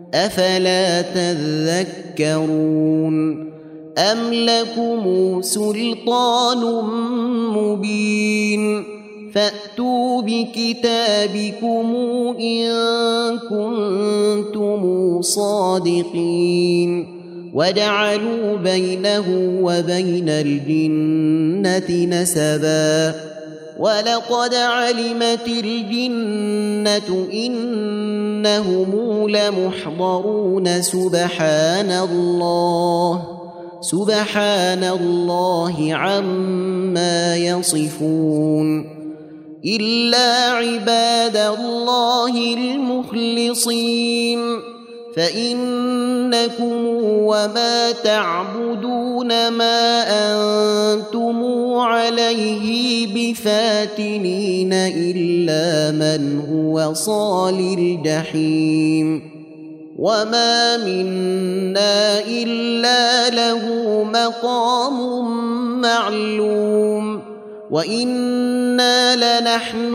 أفلا تذكرون أم لكم سلطان مبين فأتوا بكتابكم إن كنتم صادقين وجعلوا بينه وبين الجنة نسبا ولقد علمت الجنة إنهم لمحضرون سبحان الله عما يصفون إلا عباد الله المخلصين فإنكم وما تعبدون ما أنتم عليه بفاتنين إلا من هو صال الجحيم وما منا إلا له مقام معلوم وإنا لنحن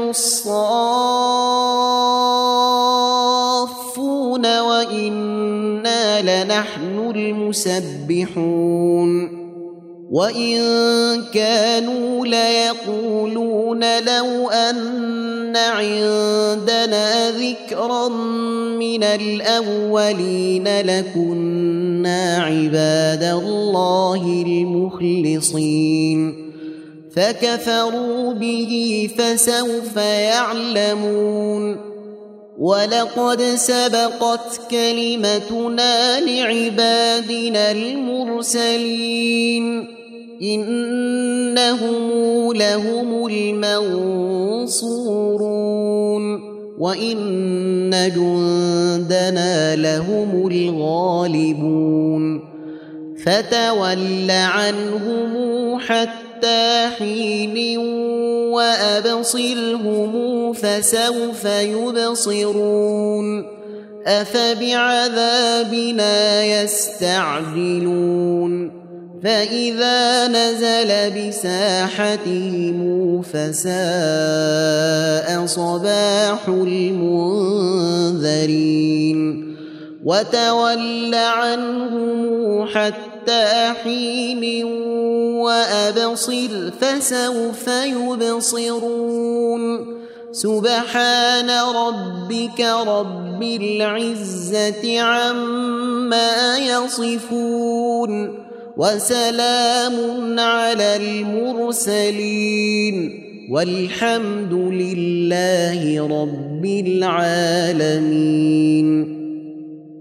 الصافون وإنا لنحن المسبحون وإن كانوا ليقولون لو أن عندنا ذكرا من الأولين لكنا عباد الله المخلصين فكفروا به فسوف يعلمون ولقد سبقت كلمتنا لعبادنا المرسلين إنهم لهم المنصورون وإن جندنا لهم الغالبون فتول عنهم حتى حين وأبصرهم فسوف يبصرون أفبعذابنا يستعجلون فإذا نزل بساحتهم فساء صباح المنذرين وتول عنهم حتى حين وأبصر فسوف يبصرون سبحان ربك رب العزة عما يصفون وسلام على المرسلين والحمد لله رب العالمين.